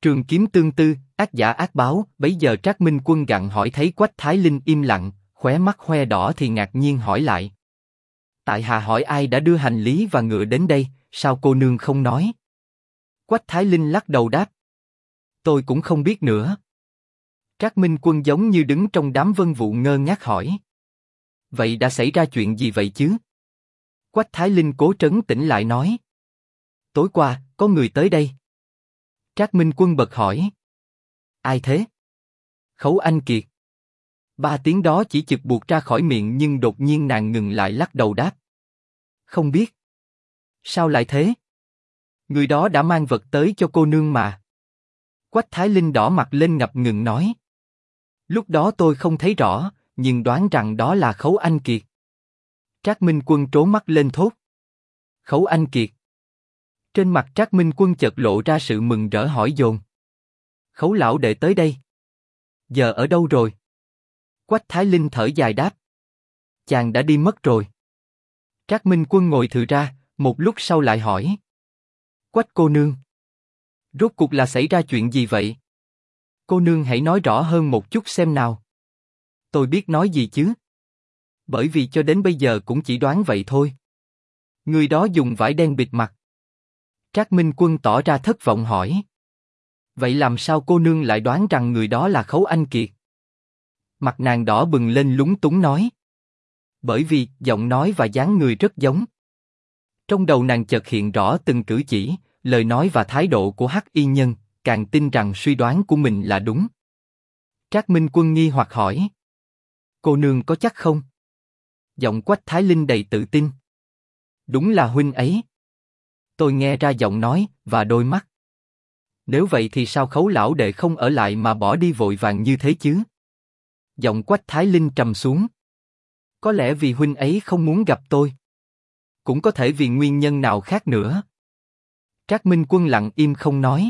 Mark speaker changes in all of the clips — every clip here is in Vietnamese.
Speaker 1: Trường kiếm tương tư, ác giả ác báo. Bấy giờ Trác Minh Quân gặng hỏi thấy Quách Thái Linh im lặng, khóe mắt hoe đỏ thì ngạc nhiên hỏi lại. Tại hạ hỏi ai đã đưa hành lý và ngựa đến đây, sao cô nương không nói? Quách Thái Linh lắc đầu đáp. Tôi cũng không biết nữa. Trác Minh Quân giống như đứng trong đám vân vụ ngơ ngác hỏi. Vậy đã xảy ra chuyện gì vậy chứ? Quách Thái Linh cố trấn tĩnh lại nói. Tối qua, có người tới đây. Trác Minh Quân bật hỏi. Ai thế? Khấu Anh Kiệt. Ba tiếng đó chỉ chực buột ra khỏi miệng nhưng đột nhiên nàng ngừng lại lắc đầu đáp. Không biết. Sao lại thế? Người đó đã mang vật tới cho cô nương mà. Quách Thái Linh đỏ mặt lên ngập ngừng nói. Lúc đó tôi không thấy rõ, nhưng đoán rằng đó là Khấu Anh Kiệt. Trác Minh Quân trố mắt lên thốt. Khấu Anh Kiệt. Trên mặt Trác Minh Quân chợt lộ ra sự mừng rỡ hỏi dồn. Khấu lão đệ tới đây. Giờ ở đâu rồi? Quách Thái Linh thở dài đáp. Chàng đã đi mất rồi. Trác Minh Quân ngồi thừ ra, một lúc sau lại hỏi. Quách cô nương. Rốt cuộc là xảy ra chuyện gì vậy? Cô nương hãy nói rõ hơn một chút xem nào. Tôi biết nói gì chứ? Bởi vì cho đến bây giờ cũng chỉ đoán vậy thôi. Người đó dùng vải đen bịt mặt. Trác Minh Quân tỏ ra thất vọng hỏi. Vậy làm sao cô nương lại đoán rằng người đó là Khấu Anh Kiệt? Mặt nàng đỏ bừng lên lúng túng nói. Bởi vì giọng nói và dáng người rất giống. Trong đầu nàng chợt hiện rõ từng cử chỉ, lời nói và thái độ của Hắc Y Nhân, càng tin rằng suy đoán của mình là đúng. Trác Minh Quân nghi hoặc hỏi. Cô nương có chắc không? Giọng Quách Thái Linh đầy tự tin. Đúng là huynh ấy. Tôi nghe ra giọng nói và đôi mắt. Nếu vậy thì sao Khấu lão đệ không ở lại mà bỏ đi vội vàng như thế chứ? Giọng Quách Thái Linh trầm xuống. Có lẽ vì huynh ấy không muốn gặp tôi. Cũng có thể vì nguyên nhân nào khác nữa. Trác Minh Quân lặng im không nói.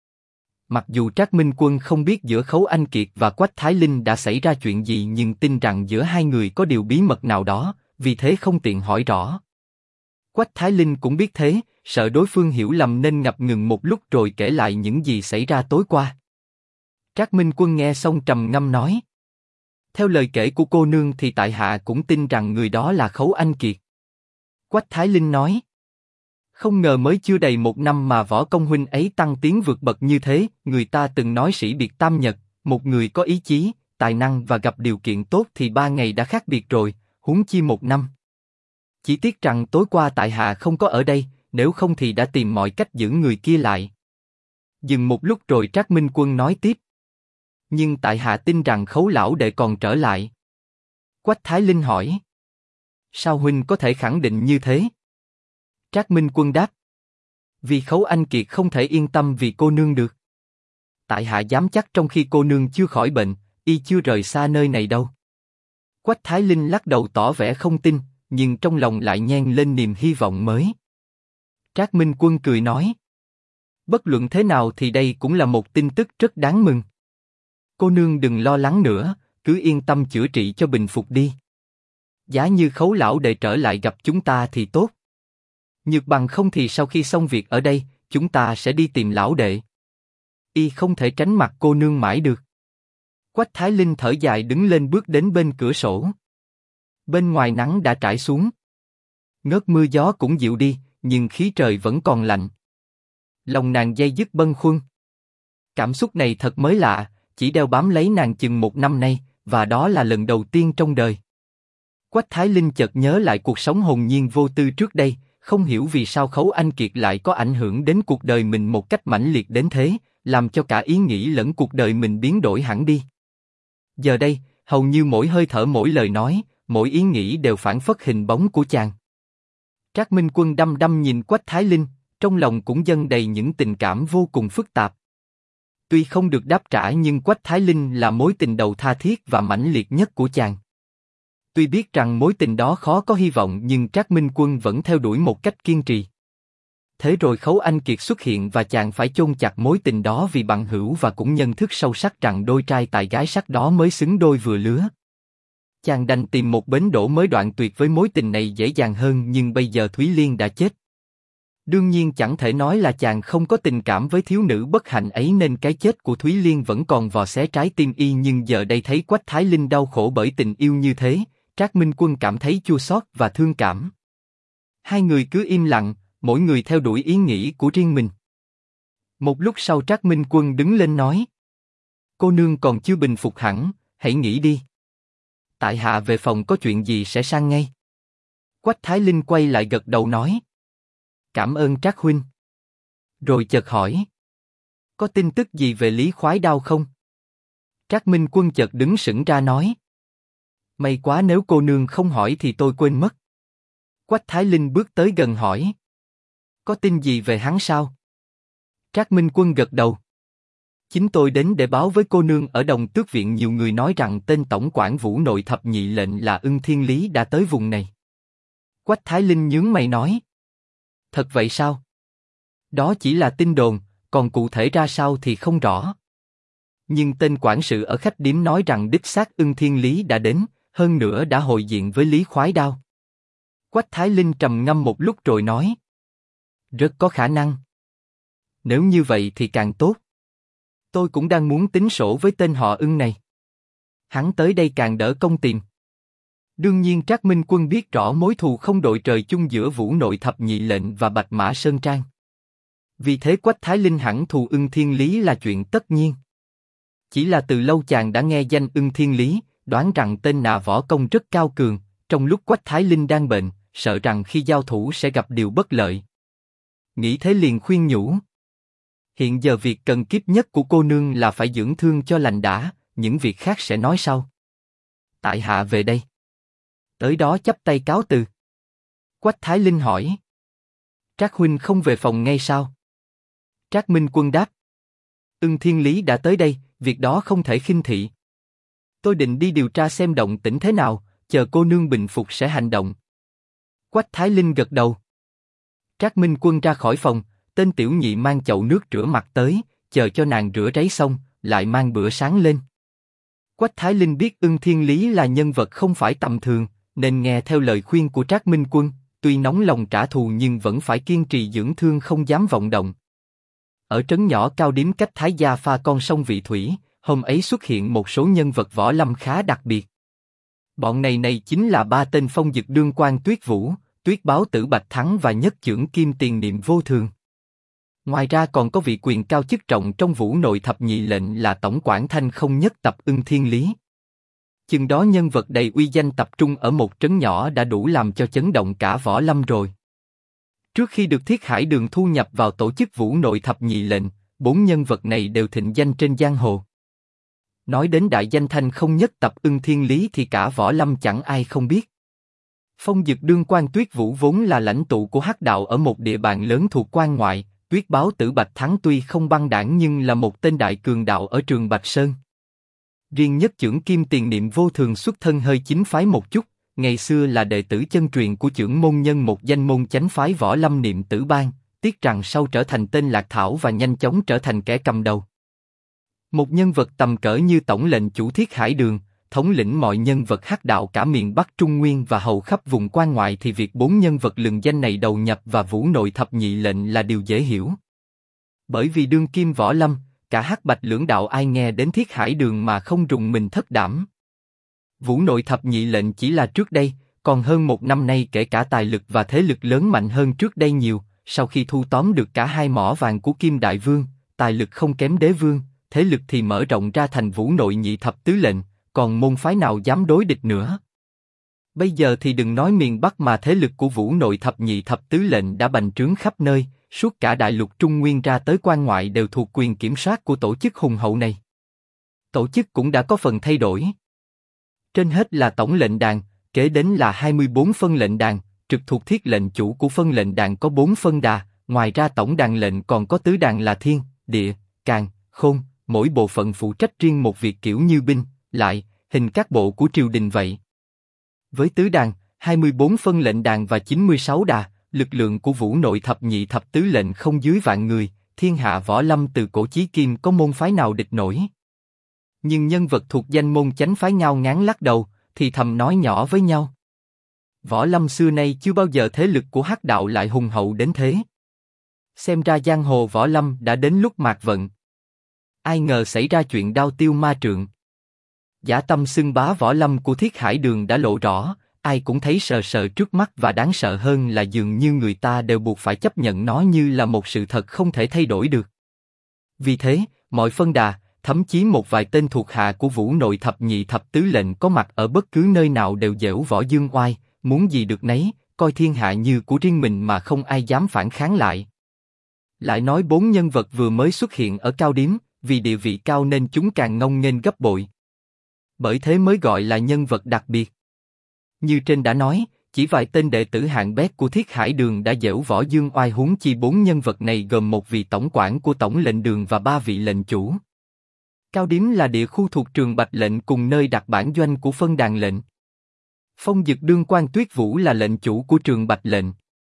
Speaker 1: Mặc dù Trác Minh Quân không biết giữa Khấu Anh Kiệt và Quách Thái Linh đã xảy ra chuyện gì nhưng tin rằng giữa hai người có điều bí mật nào đó, vì thế không tiện hỏi rõ. Quách Thái Linh cũng biết thế, sợ đối phương hiểu lầm nên ngập ngừng một lúc rồi kể lại những gì xảy ra tối qua. Trác Minh Quân nghe xong trầm ngâm nói. Theo lời kể của cô nương thì tại hạ cũng tin rằng người đó là Khấu Anh Kiệt. Quách Thái Linh nói. Không ngờ mới chưa đầy một năm mà võ công huynh ấy tăng tiến vượt bậc như thế. Người ta từng nói sĩ biệt tam nhật, một người có ý chí, tài năng và gặp điều kiện tốt thì 3 ngày đã khác biệt rồi, huống chi 1 năm. Chỉ tiếc rằng tối qua tại hạ không có ở đây, nếu không thì đã tìm mọi cách giữ người kia lại. Dừng một lúc rồi Trác Minh Quân nói tiếp. Nhưng tại hạ tin rằng Khấu lão đệ còn trở lại. Quách Thái Linh hỏi. Sao huynh có thể khẳng định như thế? Trác Minh Quân đáp. Vì Khấu Anh Kiệt không thể yên tâm vì cô nương được. Tại hạ dám chắc trong khi cô nương chưa khỏi bệnh, y chưa rời xa nơi này đâu. Quách Thái Linh lắc đầu tỏ vẻ không tin, nhưng trong lòng lại nhen lên niềm hy vọng mới. Trác Minh Quân cười nói. Bất luận thế nào thì đây cũng là một tin tức rất đáng mừng. Cô nương đừng lo lắng nữa, cứ yên tâm chữa trị cho bình phục đi. Giá như Khấu lão đệ trở lại gặp chúng ta thì tốt. Nhược bằng không thì sau khi xong việc ở đây, chúng ta sẽ đi tìm lão đệ. Y không thể tránh mặt cô nương mãi được. Quách Thái Linh thở dài đứng lên bước đến bên cửa sổ. Bên ngoài nắng đã trải xuống. Ngớt mưa gió cũng dịu đi, nhưng khí trời vẫn còn lạnh. Lòng nàng day dứt bâng khuâng. Cảm xúc này thật mới lạ, chỉ đeo bám lấy nàng chừng 1 năm nay, và đó là lần đầu tiên trong đời. Quách Thái Linh chợt nhớ lại cuộc sống hồn nhiên vô tư trước đây, không hiểu vì sao Khấu Anh Kiệt lại có ảnh hưởng đến cuộc đời mình một cách mãnh liệt đến thế, làm cho cả ý nghĩ lẫn cuộc đời mình biến đổi hẳn đi. Giờ đây, hầu như mỗi hơi thở mỗi lời nói, mỗi ý nghĩ đều phảng phất hình bóng của chàng. Trác Minh Quân đăm đăm nhìn Quách Thái Linh, trong lòng cũng dâng đầy những tình cảm vô cùng phức tạp. Tuy không được đáp trả nhưng Quách Thái Linh là mối tình đầu tha thiết và mãnh liệt nhất của chàng. Tuy biết rằng mối tình đó khó có hy vọng nhưng Trác Minh Quân vẫn theo đuổi một cách kiên trì. Thế rồi Khấu Anh Kiệt xuất hiện và chàng phải chôn chặt mối tình đó vì bằng hữu và cũng nhận thức sâu sắc rằng đôi trai tài gái sắc đó mới xứng đôi vừa lứa. Chàng đành tìm một bến đỗ mới đoạn tuyệt với mối tình này dễ dàng hơn nhưng bây giờ Thúy Liên đã chết. Đương nhiên chẳng thể nói là chàng không có tình cảm với thiếu nữ bất hạnh ấy nên cái chết của Thúy Liên vẫn còn vò xé trái tim y, nhưng giờ đây thấy Quách Thái Linh đau khổ bởi tình yêu như thế, Trác Minh Quân cảm thấy chua xót và thương cảm. Hai người cứ im lặng, mỗi người theo đuổi ý nghĩ của riêng mình. Một lúc sau Trác Minh Quân đứng lên nói: Cô nương còn chưa bình phục hẳn, hãy nghỉ đi. Tại hạ về phòng có chuyện gì sẽ sang ngay. Quách Thái Linh quay lại gật đầu nói: Cảm ơn Trác huynh. Rồi chợt hỏi: Có tin tức gì về Lý Khoái Đao không? Trác Minh Quân chợt đứng sững ra nói: May quá, nếu cô nương không hỏi thì tôi quên mất. Quách Thái Linh bước tới gần hỏi: Có tin gì về hắn sao? Trác Minh Quân gật đầu: Chính tôi đến để báo với cô nương, ở Đồng Tước viện nhiều người nói rằng tên tổng quản Vũ Nội thập nhị lệnh là Ưng Thiên Lý đã tới vùng này. Quách Thái Linh nhướng mày nói: Thật vậy sao? Đó chỉ là tin đồn, còn cụ thể ra sao thì không rõ. Nhưng tên quản sự ở khách điếm nói rằng đích xác Ưng Thiên Lý đã đến, hơn nữa đã hội diện với Lý Khoái Đao. Quách Thái Linh trầm ngâm một lúc rồi nói: Rất có khả năng. Nếu như vậy thì càng tốt. Tôi cũng đang muốn tính sổ với tên họ Ưng này. Hắn tới đây càng đỡ công tìm. Đương nhiên Trác Minh Quân biết rõ mối thù không đội trời chung giữa Vũ Nội thập nhị lệnh và Bạch Mã Sơn Trang. Vì thế Quách Thái Linh hẳn thù Ưng Thiên Lý là chuyện tất nhiên. Chỉ là từ lâu chàng đã nghe danh Ưng Thiên Lý, đoán rằng tên nà võ công rất cao cường, trong lúc Quách Thái Linh đang bệnh, sợ rằng khi giao thủ sẽ gặp điều bất lợi. Nghĩ thế liền khuyên nhủ: Hiện giờ việc cần kiếp nhất của cô nương là phải dưỡng thương cho lành đã, những việc khác sẽ nói sau. Tại hạ về đây. Tới đó chắp tay cáo từ. Quách Thái Linh hỏi: Trác huynh không về phòng ngay sao? Trác Minh Quân đáp: Ưng Thiên Lý đã tới đây, việc đó không thể khinh thị. Tôi định đi điều tra xem động tĩnh thế nào, chờ cô nương bình phục sẽ hành động. Quách Thái Linh gật đầu. Trác Minh Quân ra khỏi phòng, tên tiểu nhị mang chậu nước rửa mặt tới, chờ cho nàng rửa ráy xong, lại mang bữa sáng lên. Quách Thái Linh biết Ưng Thiên Lý là nhân vật không phải tầm thường, nên nghe theo lời khuyên của Trác Minh Quân, tuy nóng lòng trả thù nhưng vẫn phải kiên trì dưỡng thương, không dám vọng động. Ở trấn nhỏ Cao Điếm cách Thái Gia pha con sông Vị Thủy, hôm ấy xuất hiện một số nhân vật võ lâm khá đặc biệt. Bọn này chính là ba tên Phong Dực Đương Quan Tuyết Vũ, Tuyết Báo Tử Bạch Thắng và Nhất Chưởng Kim Tiền Niệm Vô Thường. Ngoài ra còn có vị quyền cao chức trọng trong Vũ Nội thập nhị lệnh là tổng quản Thanh Không Nhất Tập Ưng Thiên Lý. Chừng đó nhân vật đầy uy danh tập trung ở một trấn nhỏ đã đủ làm cho chấn động cả võ lâm rồi. Trước khi được Thiết Hải Đường thu nhập vào tổ chức Vũ Nội thập nhị lệnh, bốn nhân vật này đều thịnh danh trên giang hồ. Nói đến đại danh Thanh Không Nhất Tập Ưng Thiên Lý thì cả võ lâm chẳng ai không biết. Phong Dực Đương Quan Tuyết Vũ vốn là lãnh tụ của hắc đạo ở một địa bàn lớn thuộc quan ngoại. Tuyết Báo Tử Bạch Thắng tuy không băng đảng nhưng là một tên đại cường đạo ở Trường Bạch Sơn. Riêng Nhất Chưởng Kim Tiền Niệm Vô Thường xuất thân hơi chính phái một chút, ngày xưa là đệ tử chân truyền của chưởng môn nhân một danh môn chánh phái võ lâm Niệm Tử Bang, tiếc rằng sau trở thành tên lạc thảo và nhanh chóng trở thành kẻ cầm đầu. Một nhân vật tầm cỡ như tổng lệnh chủ Thiết Hải Đường, thống lĩnh mọi nhân vật hắc đạo cả miền Bắc Trung Nguyên và hầu khắp vùng quan ngoại thì việc bốn nhân vật lừng danh này đầu nhập và Vũ Nội thập nhị lệnh là điều dễ hiểu. Bởi vì đương kim võ lâm, cả hắc bạch lưỡng đạo ai nghe đến Thiết Hải Đường mà không rùng mình thất đảm. Vũ Nội thập nhị lệnh chỉ là trước đây, còn hơn một năm nay kể cả tài lực và thế lực lớn mạnh hơn trước đây nhiều. Sau khi thu tóm được cả hai mỏ vàng của Kim Đại Vương, tài lực không kém Đế Vương, thế lực thì mở rộng ra thành Vũ Nội nhị thập tứ lệnh. Còn môn phái nào dám đối địch nữa? Bây giờ thì đừng nói miền Bắc mà thế lực của Vũ Nội thập nhị thập tứ lệnh đã bành trướng khắp nơi, suốt cả đại lục Trung Nguyên ra tới quan ngoại đều thuộc quyền kiểm soát của tổ chức hùng hậu này. Tổ chức cũng đã có phần thay đổi. Trên hết là tổng lệnh đàn, kế đến là 24 phân lệnh đàn, trực thuộc thiết lệnh chủ của phân lệnh đàn có 4 phân đà, ngoài ra tổng đàn lệnh còn có tứ đàn là thiên, địa, càn, khôn, mỗi bộ phận phụ trách riêng một việc kiểu như binh, lại, hình các bộ của triều đình vậy. Với tứ đàn, 24 phân lệnh đàn và 96 đà, lực lượng của Vũ Nội thập nhị thập tứ lệnh không dưới vạn người, thiên hạ võ lâm từ cổ chí kim có môn phái nào địch nổi. Nhưng nhân vật thuộc danh môn chánh phái ngao ngán lắc đầu, thì thầm nói nhỏ với nhau. Võ lâm xưa nay chưa bao giờ thế lực của hắc đạo lại hùng hậu đến thế. Xem ra giang hồ võ lâm đã đến lúc mạt vận. Ai ngờ xảy ra chuyện đao tiêu ma trượng. Dã tâm xưng bá võ lâm của Thiết Hải Đường đã lộ rõ, ai cũng thấy sờ sờ trước mắt và đáng sợ hơn là dường như người ta đều buộc phải chấp nhận nó như là một sự thật không thể thay đổi được. Vì thế, mọi phân đà, thậm chí một vài tên thuộc hạ của Vũ Nội thập nhị thập tứ lệnh có mặt ở bất cứ nơi nào đều giễu võ dương oai, muốn gì được nấy, coi thiên hạ như của riêng mình mà không ai dám phản kháng lại. Lại nói 4 nhân vật vừa mới xuất hiện ở Cao Điếm, vì địa vị cao nên chúng càng ngông nghênh gấp bội. Bởi thế mới gọi là nhân vật đặc biệt. Như trên đã nói, chỉ vài tên đệ tử hạng bét của Thiết Hải Đường đã giễu võ dương oai, huống chi 4 nhân vật này gồm một vị tổng quản của tổng lệnh đường và 3 vị lệnh chủ. Cao Điếm là địa khu thuộc Trường Bạch lệnh cùng nơi đặt bản doanh của phân đàn lệnh. Phong Dực Đương Quan Tuyết Vũ là lệnh chủ của Trường Bạch lệnh.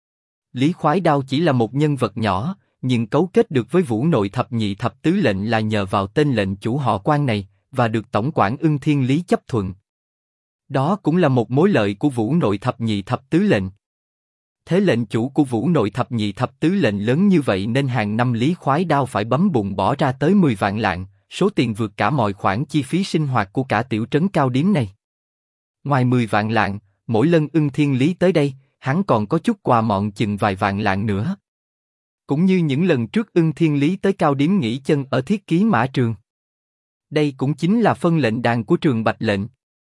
Speaker 1: Lý Khoái Đao chỉ là một nhân vật nhỏ, nhưng cấu kết được với Vũ Nội thập nhị thập tứ lệnh là nhờ vào tên lệnh chủ họ Quan này, và được tổng quản Ưng Thiên Lý chấp thuận. Đó cũng là một mối lợi của Vũ Nội thập nhị thập tứ lệnh. Thế lệnh chủ của Vũ Nội thập nhị thập tứ lệnh lớn như vậy nên hàng năm Lý Khoái Đao phải bấm bụng bỏ ra tới 10 vạn lạng, số tiền vượt cả mọi khoản chi phí sinh hoạt của cả tiểu trấn Cao Điếm này. Ngoài 10 vạn lạng, mỗi lần Ưng Thiên Lý tới đây, hắn còn có chút quà mọn chừng vài vạn lạng nữa. Cũng như những lần trước Ưng Thiên Lý tới Cao Điếm nghỉ chân ở Thiết Ký Mã Trường. Đây cũng chính là phân lệnh đàn của Trường Bạch lệnh.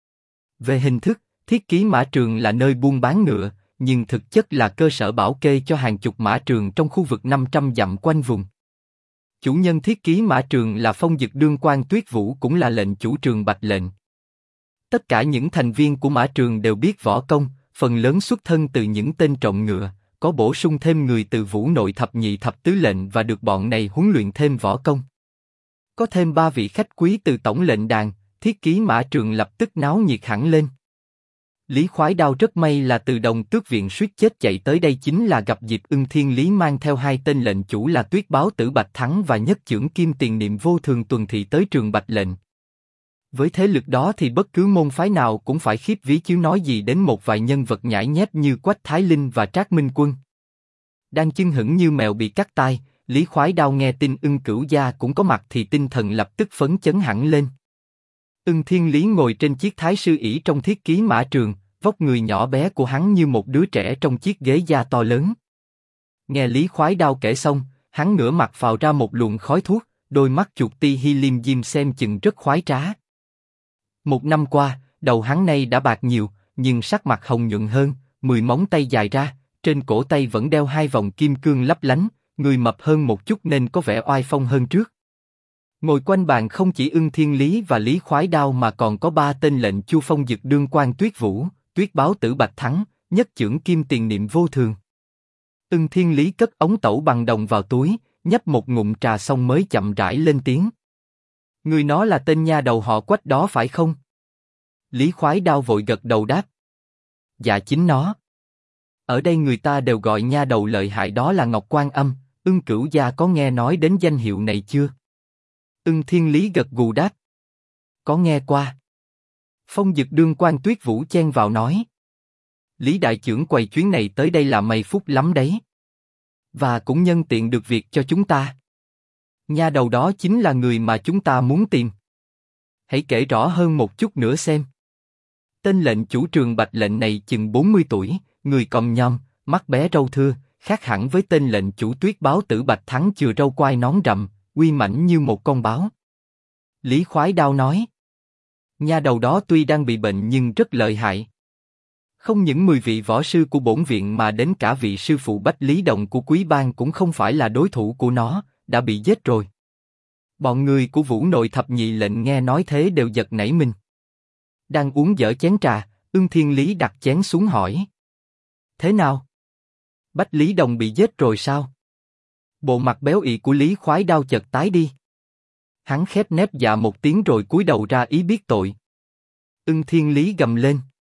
Speaker 1: Về hình thức, Thiết Ký Mã Trường là nơi buôn bán ngựa, nhưng thực chất là cơ sở bảo kê cho hàng chục mã trường trong khu vực 500 dặm quanh vùng. Chủ nhân Thiết Ký Mã Trường là Phong Dực Đương Quan Tuyết Vũ, cũng là lệnh chủ Trường Bạch lệnh. Tất cả những thành viên của mã trường đều biết võ công, phần lớn xuất thân từ những tên trộm ngựa, có bổ sung thêm người từ Vũ Nội thập nhị thập tứ lệnh và được bọn này huấn luyện thêm võ công. Có thêm 3 vị khách quý từ tổng lệnh đàn, Thiết Ký Mã Trường lập tức náo nhiệt hẳn lên. Lý Khoái Đao rất may là từ Đồng Tước Viện suýt chết chạy tới đây chính là gặp dịp Ưng Thiên Lý mang theo 2 tên lệnh chủ là Tuyết Báo Tử Bạch Thắng và Nhất Chưởng Kim Tiền Niệm Vô Thường tuần thị tới Trường Bạch lệnh. Với thế lực đó thì bất cứ môn phái nào cũng phải khiếp vía chứ nói gì đến một vài nhân vật nhãi nhép như Quách Thái Linh và Trác Minh Quân. Đang chưng hửng như mèo bị cắt tai, Lý Khoái Đao nghe tin Ưng Cửu Gia cũng có mặt thì tinh thần lập tức phấn chấn hẳn lên. Ưng Thiên Lý ngồi trên chiếc thái sư ỷ trong Thiết Ký Mã Trường, vóc người nhỏ bé của hắn như một đứa trẻ trong chiếc ghế da to lớn. Nghe Lý Khoái Đao kể xong, hắn ngửa mặt phào ra một luồng khói thuốc, đôi mắt chuột ti hi liêm diêm xem chừng rất khoái trá. 1 năm qua, đầu hắn nay đã bạc nhiều, nhưng sắc mặt hồng nhuận hơn, 10 móng tay dài ra, trên cổ tay vẫn đeo 2 vòng kim cương lấp lánh, người mập hơn một chút nên có vẻ oai phong hơn trước. Ngồi quanh bàn không chỉ Ưng Thiên Lý và Lý Khoái Đao mà còn có 3 tên lệnh Chu Phong Dực Đương Quan Tuyết Vũ, Tuyết Báo Tử Bạch Thắng, Nhất Chưởng Kim Tiền Niệm Vô Thường. Ưng Thiên Lý cất ống tẩu bằng đồng vào túi, nhấp một ngụm trà xong mới chậm rãi lên tiếng. Người nó là tên nha đầu họ Quách đó phải không? Lý Khoái Đao vội gật đầu đáp. Dạ chính nó. Ở đây người ta đều gọi nha đầu lợi hại đó là Ngọc Quan Âm, Ưng Cửu Gia có nghe nói đến danh hiệu này chưa? Ưng Thiên Lý gật gù đáp. Có nghe qua. Phong Dực Đương Quan Tuyết Vũ chen vào nói. Lý đại trưởng quầy chuyến này tới đây là may phúc lắm đấy. Và cũng nhân tiện được việc cho chúng ta. Nha đầu đó chính là người mà chúng ta muốn tìm. Hãy kể rõ hơn một chút nữa xem. Tên lệnh chủ Trường Bạch lệnh này chừng 40 tuổi, người còm nhom, mắt bé râu thưa, khác hẳn với tên lệnh chủ Tuyết Báo Tử Bạch Thắng chừa râu quai nón rậm, uy mãnh như một con báo. Lý Khoái Đao nói. Nha đầu đó tuy đang bị bệnh nhưng rất lợi hại. Không những 10 vị võ sư của bổn viện mà đến cả vị sư phụ Bách Lý Đồng của Quý Bang cũng không phải là đối thủ của nó, đã bị giết rồi. Bọn người của Vũ Nội thập nhị lệnh nghe nói thế đều giật nảy mình. Đang uống dở chén trà, Ưng Thiên Lý đặt chén xuống hỏi. Thế nào? Bách Lý Đồng bị giết rồi sao? Bộ mặt béo ị của Lý Khoái Đao chợt tái đi. Hắn khép nép dạ một tiếng rồi cúi đầu ra ý biết tội. Ưng Thiên Lý gầm lên.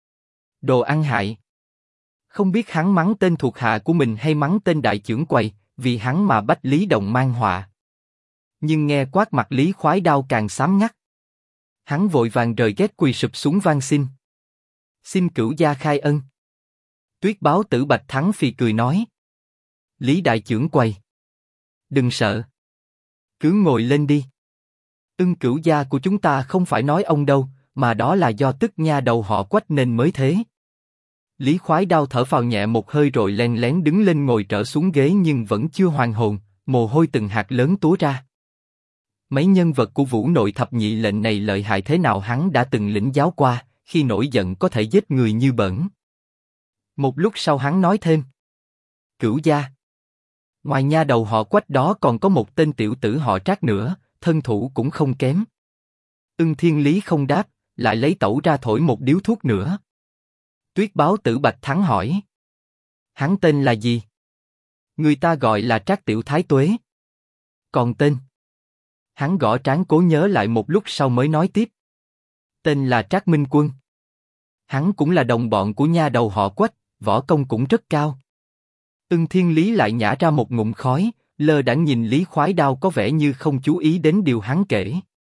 Speaker 1: Đồ ăn hại. Không biết hắn mắng tên thuộc hạ của mình hay mắng tên đại trưởng quầy, vì hắn mà Bách Lý Đồng mang họa. Nhưng nghe quát mặt Lý Khoái Đao càng xám ngắt. Hắn vội vàng rời ghét quỳ sụp xuống van xin. Xin Cửu Gia khai ân. Tuyết Báo Tử Bạch Thắng phì cười nói. Lý đại trưởng quầy. Đừng sợ. Cứ ngồi lên đi. Ưng Cửu gia của chúng ta không phải nói ông đâu, mà đó là do tức nha đầu họ Quách nên mới thế. Lý Khoái Đao thở phào nhẹ một hơi rồi len lén đứng lên ngồi trở xuống ghế nhưng vẫn chưa hoàn hồn, mồ hôi từng hạt lớn túa ra. Mấy nhân vật của Vũ Nội thập nhị lệnh này lợi hại thế nào hắn đã từng lĩnh giáo qua, khi nổi giận có thể giết người như bẩn. Một lúc sau hắn nói thêm. Cửu gia. Ngoài nha đầu họ Quách đó còn có một tên tiểu tử họ Trác nữa, thân thủ cũng không kém. Ưng Thiên Lý không đáp, lại lấy tẩu ra thổi một điếu thuốc nữa. Tuyết báo tử Bạch Thắng hỏi. Hắn tên là gì? Người ta gọi là Trác Tiểu Thái Tuế. Còn tên? Hắn gõ trán cố nhớ lại một lúc sau mới nói tiếp. Tên là Trác Minh Quân. Hắn cũng là đồng bọn của nha đầu họ Quách, võ công cũng rất cao. Ưng Thiên Lý lại nhả ra một ngụm khói, lơ đãng nhìn Lý Khoái Đao có vẻ như không chú ý đến điều hắn kể.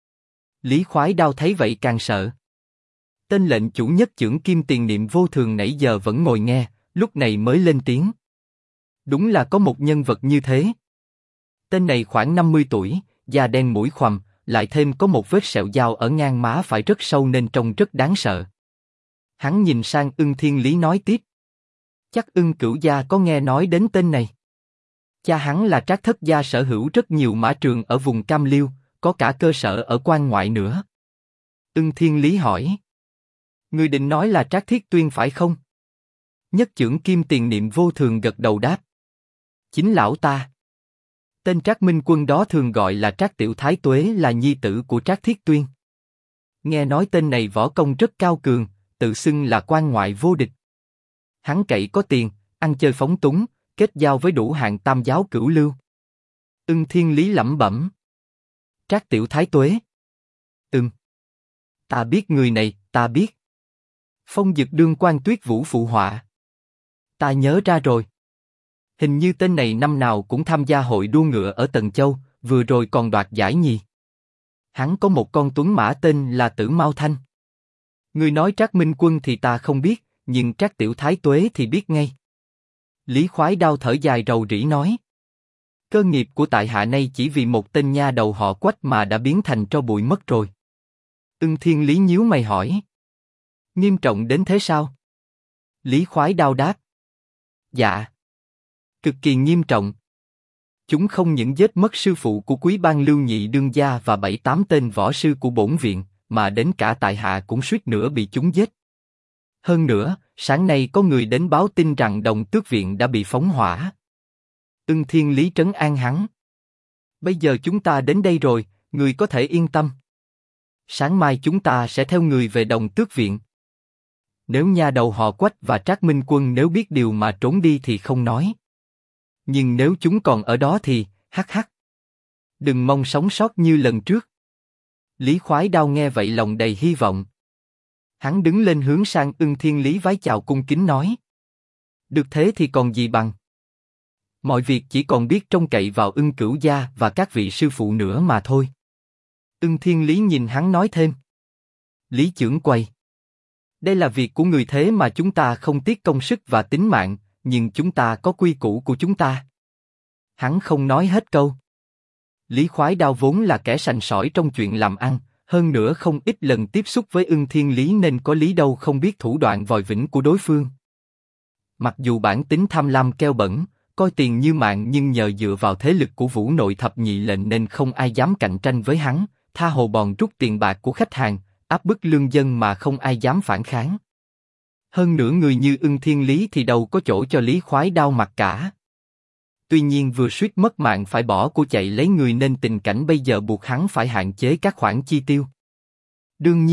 Speaker 1: Lý Khoái Đao thấy vậy càng sợ. Tên lệnh chủ nhất chưởng Kim Tiền Niệm Vô Thường nãy giờ vẫn ngồi nghe, lúc này mới lên tiếng. Đúng là có một nhân vật như thế. Tên này khoảng 50 tuổi, da đen mũi khoằm, lại thêm có một vết sẹo dao ở ngang má phải rất sâu nên trông rất đáng sợ. Hắn nhìn sang Ưng Thiên Lý nói tiếp. Chắc Ưng Cửu gia có nghe nói đến tên này. Cha hắn là Trác Thất gia sở hữu rất nhiều mã trường ở vùng Cam Liêu, có cả cơ sở ở quan ngoại nữa. Ưng Thiên Lý hỏi. Người định nói là Trác Thiết Tuyên phải không? Nhất chưởng Kim Tiền Niệm Vô Thường gật đầu đáp. Chính lão ta. Tên Trác Minh Quân đó thường gọi là Trác Tiểu Thái Tuế là nhi tử của Trác Thiết Tuyên. Nghe nói tên này võ công rất cao cường, tự xưng là quan ngoại vô địch. Hắn cậy có tiền, ăn chơi phóng túng, kết giao với đủ hạng tam giáo cửu lưu. Ưng Thiên Lý lẩm bẩm. Trác Tiểu Thái Tuế. Ta biết người này, ta biết. Phong Dực Đương Quan Tuyết Vũ phụ họa. Ta nhớ ra rồi. Hình như tên này năm nào cũng tham gia hội đua ngựa ở Tần Châu, vừa rồi còn đoạt giải nhì. Hắn có một con tuấn mã tên là Tử Mao Thanh. Người nói Trác Minh Quân thì ta không biết, nhưng Trác Tiểu Thái Tuế thì biết ngay. Lý Khoái Đao thở dài rầu rĩ nói. Cơ nghiệp của tại hạ nay chỉ vì một tên nha đầu họ Quách mà đã biến thành tro bụi mất rồi. Ưng Thiên Lý nhíu mày hỏi. Nghiêm trọng đến thế sao? Lý Khoái Đao đáp. Dạ. Cực kỳ nghiêm trọng. Chúng không những giết mất sư phụ của Quý Bang Lưu Nhị đương gia và 7-8 tên võ sư của bổn viện, mà đến cả tại hạ cũng suýt nữa bị chúng giết. Hơn nữa, sáng nay có người đến báo tin rằng Đồng Tước viện đã bị phóng hỏa. Ưng Thiên Lý trấn an hắn. Bây giờ chúng ta đến đây rồi, người có thể yên tâm. Sáng mai chúng ta sẽ theo người về Đồng Tước viện. Nếu nha đầu họ Quách và Trác Minh Quân nếu biết điều mà trốn đi thì không nói. Nhưng nếu chúng còn ở đó thì, hắc. Đừng mong sống sót như lần trước. Lý Khoái Đao nghe vậy lòng đầy hy vọng. Hắn đứng lên hướng sang Ưng Thiên Lý vái chào cung kính nói. Được thế thì còn gì bằng. Mọi việc chỉ còn biết trông cậy vào Ưng Cửu gia và các vị sư phụ nữa mà thôi. Ưng Thiên Lý nhìn hắn nói thêm. Lý trưởng quầy. Đây là việc của người thế mà chúng ta không tiếc công sức và tính mạng, nhưng chúng ta có quy củ của chúng ta. Hắn không nói hết câu. Lý Khoái Đao vốn là kẻ sành sỏi trong chuyện làm ăn, hơn nữa không ít lần tiếp xúc với Ưng Thiên Lý nên có lý đâu không biết thủ đoạn vòi vĩnh của đối phương. Mặc dù bản tính tham lam keo bẩn, coi tiền như mạng nhưng nhờ dựa vào thế lực của Vũ Nội thập nhị lệnh nên không ai dám cạnh tranh với hắn, tha hồ bòn rút tiền bạc của khách hàng, áp bức lương dân mà không ai dám phản kháng. Hơn nữa người như Ưng Thiên Lý thì đâu có chỗ cho Lý Khoái Đao mặc cả. Tuy nhiên vừa suýt mất mạng phải bỏ của chạy lấy người nên tình cảnh bây giờ buộc hắn phải hạn chế các khoản chi tiêu. Đương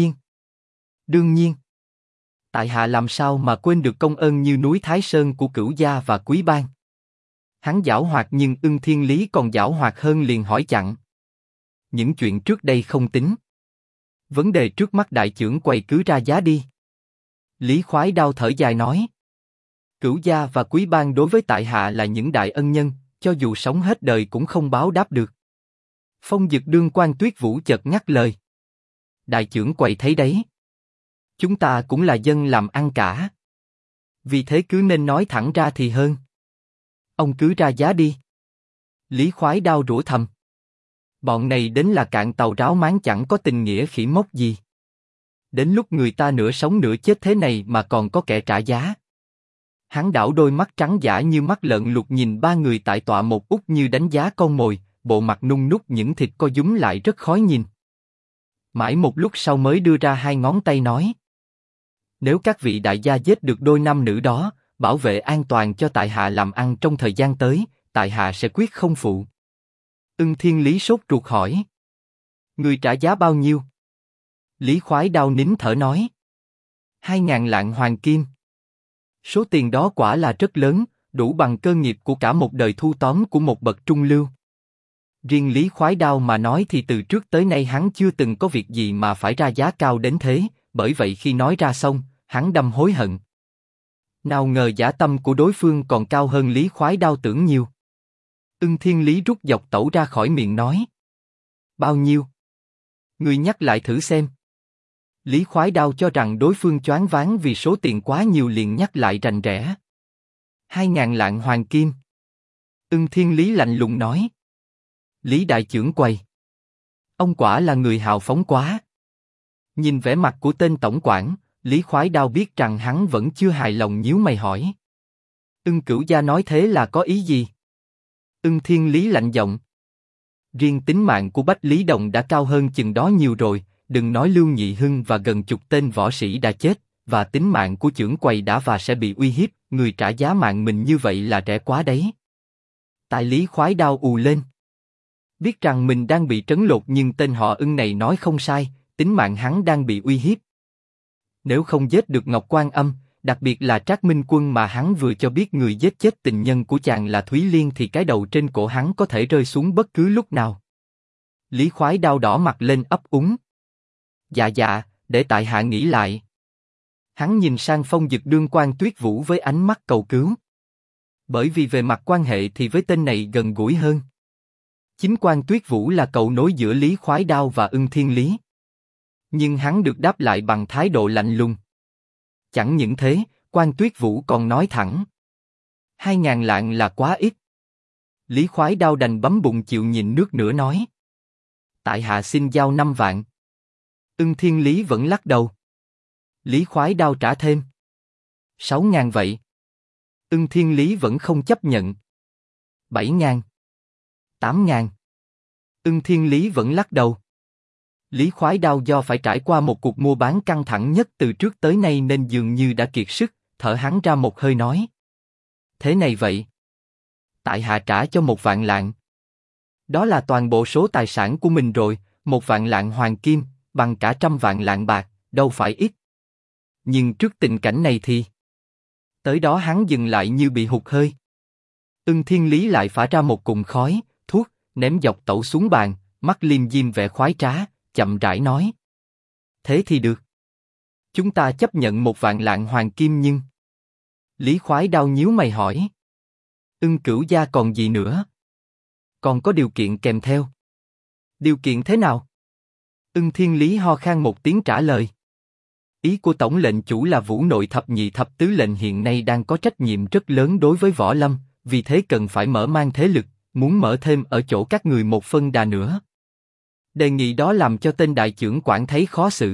Speaker 1: nhiên. Tại hạ làm sao mà quên được công ơn như núi Thái Sơn của Cửu gia và Quý Bang. Hắn giảo hoạt nhưng Ưng Thiên Lý còn giảo hoạt hơn liền hỏi chặn. Những chuyện trước đây không tính. Vấn đề trước mắt đại trưởng quầy cứ ra giá đi. Lý Khoái Đao thở dài nói. Cửu gia và Quý Bang đối với tại hạ là những đại ân nhân, cho dù sống hết đời cũng không báo đáp được. Phong Dực Đương Quan Tuyết Vũ chợt ngắt lời. Đại trưởng quầy thấy đấy. Chúng ta cũng là dân làm ăn cả. Vì thế cứ nên nói thẳng ra thì hơn. Ông cứ ra giá đi. Lý Khoái Đao rủa thầm. Bọn này đến là cạn tàu ráo máng chẳng có tình nghĩa khỉ mốc gì. Đến lúc người ta nửa sống nửa chết thế này mà còn có kẻ trả giá. Hắn đảo đôi mắt trắng dã như mắt lợn lục nhìn ba người tại tọa một út như đánh giá con mồi, bộ mặt nung núc những thịt co dúm lại rất khó nhìn. Mãi một lúc sau mới đưa ra hai ngón tay nói. Nếu các vị đại gia giết được đôi nam nữ đó, bảo vệ an toàn cho tại hạ làm ăn trong thời gian tới, tại hạ sẽ quyết không phụ. Ưng Thiên Lý sốt ruột hỏi. Người trả giá bao nhiêu? Lý Khoái Đao nín thở nói. 2.000 lạng hoàng kim. Số tiền đó quả là rất lớn, đủ bằng cơ nghiệp của cả một đời thu tóm của một bậc trung lưu. Riêng Lý Khoái Đao mà nói thì từ trước tới nay hắn chưa từng có việc gì mà phải ra giá cao đến thế, bởi vậy khi nói ra xong, hắn đâm hối hận. Nào ngờ dã tâm của đối phương còn cao hơn Lý Khoái Đao tưởng nhiều. Ưng Thiên Lý rút dọc tẩu ra khỏi miệng nói. Bao nhiêu? Ngươi nhắc lại thử xem. Lý Khoái Đao cho rằng đối phương choáng váng vì số tiền quá nhiều liền nhắc lại rành rẽ. 2.000 lạng hoàng kim. Ưng Thiên Lý lạnh lùng nói. Lý đại trưởng quầy. Ông quả là người hào phóng quá. Nhìn vẻ mặt của tên tổng quản, Lý Khoái Đao biết rằng hắn vẫn chưa hài lòng nhíu mày hỏi. Ưng Cửu gia nói thế là có ý gì? Ưng Thiên Lý lạnh giọng. Riêng tính mạng của Bách Lý Đồng đã cao hơn chừng đó nhiều rồi, đừng nói Lưu Nhị Hưng và gần chục tên võ sĩ đã chết, và tính mạng của trưởng quầy đã và sẽ bị uy hiếp, người trả giá mạng mình như vậy là rẻ quá đấy. Tại Lý Khoái Đao ù lên. Biết rằng mình đang bị trấn lột nhưng tên họ Ưng này nói không sai, tính mạng hắn đang bị uy hiếp. Nếu không giết được Ngọc Quan Âm, đặc biệt là Trác Minh Quân mà hắn vừa cho biết người giết chết tình nhân của chàng là Thúy Liên thì cái đầu trên cổ hắn có thể rơi xuống bất cứ lúc nào. Lý Khoái Đao đỏ mặt lên ấp úng. Dạ dạ, để tại hạ nghĩ lại. Hắn nhìn sang Phong Dực đương Quan Tuyết Vũ với ánh mắt cầu cứu. Bởi vì về mặt quan hệ thì với tên này gần gũi hơn. Chính Quan Tuyết Vũ là cầu nối giữa Lý Khoái Đao và Ưng Thiên Lý. Nhưng hắn được đáp lại bằng thái độ lạnh lùng. Chẳng những thế, Quan Tuyết Vũ còn nói thẳng. 2.000 lạng là quá ít. Lý Khoái Đao đành bấm bụng chịu nhịn nước nữa nói. Tại hạ xin giao 5 vạn. Ưng Thiên Lý vẫn lắc đầu. Lý Khoái Đao trả thêm. 6.000 vậy. Ưng Thiên Lý vẫn không chấp nhận. 7.000. 8.000. Ưng Thiên Lý vẫn lắc đầu. Lý Khoái Đao do phải trải qua một cuộc mua bán căng thẳng nhất từ trước tới nay nên dường như đã kiệt sức, thở hắn ra một hơi nói. Thế này vậy. Tại hạ trả cho 1 vạn lạng. Đó là toàn bộ số tài sản của mình rồi, 1 vạn lạng hoàng kim, bằng cả 100 vạn lạng bạc, đâu phải ít. Nhưng trước tình cảnh này thì... Tới đó hắn dừng lại như bị hụt hơi. Ưng Thiên Lý lại phả ra một cụm khói, thuốc, ném dọc tẩu xuống bàn, mắt liêm diêm vẻ khoái trá, chậm rãi nói. Thế thì được. Chúng ta chấp nhận 1 vạn lạng hoàng kim nhưng... Lý Khoái Đao nhíu mày hỏi. Ưng Cửu gia còn gì nữa? Còn có điều kiện kèm theo. Điều kiện thế nào? Ưng Thiên Lý ho khan một tiếng trả lời. Ý của tổng lệnh chủ là Vũ Nội thập nhị thập tứ lệnh hiện nay đang có trách nhiệm rất lớn đối với võ lâm, vì thế cần phải mở mang thế lực, muốn mở thêm ở chỗ các người một phân đà nữa. Đề nghị đó làm cho tên đại trưởng quản thấy khó xử.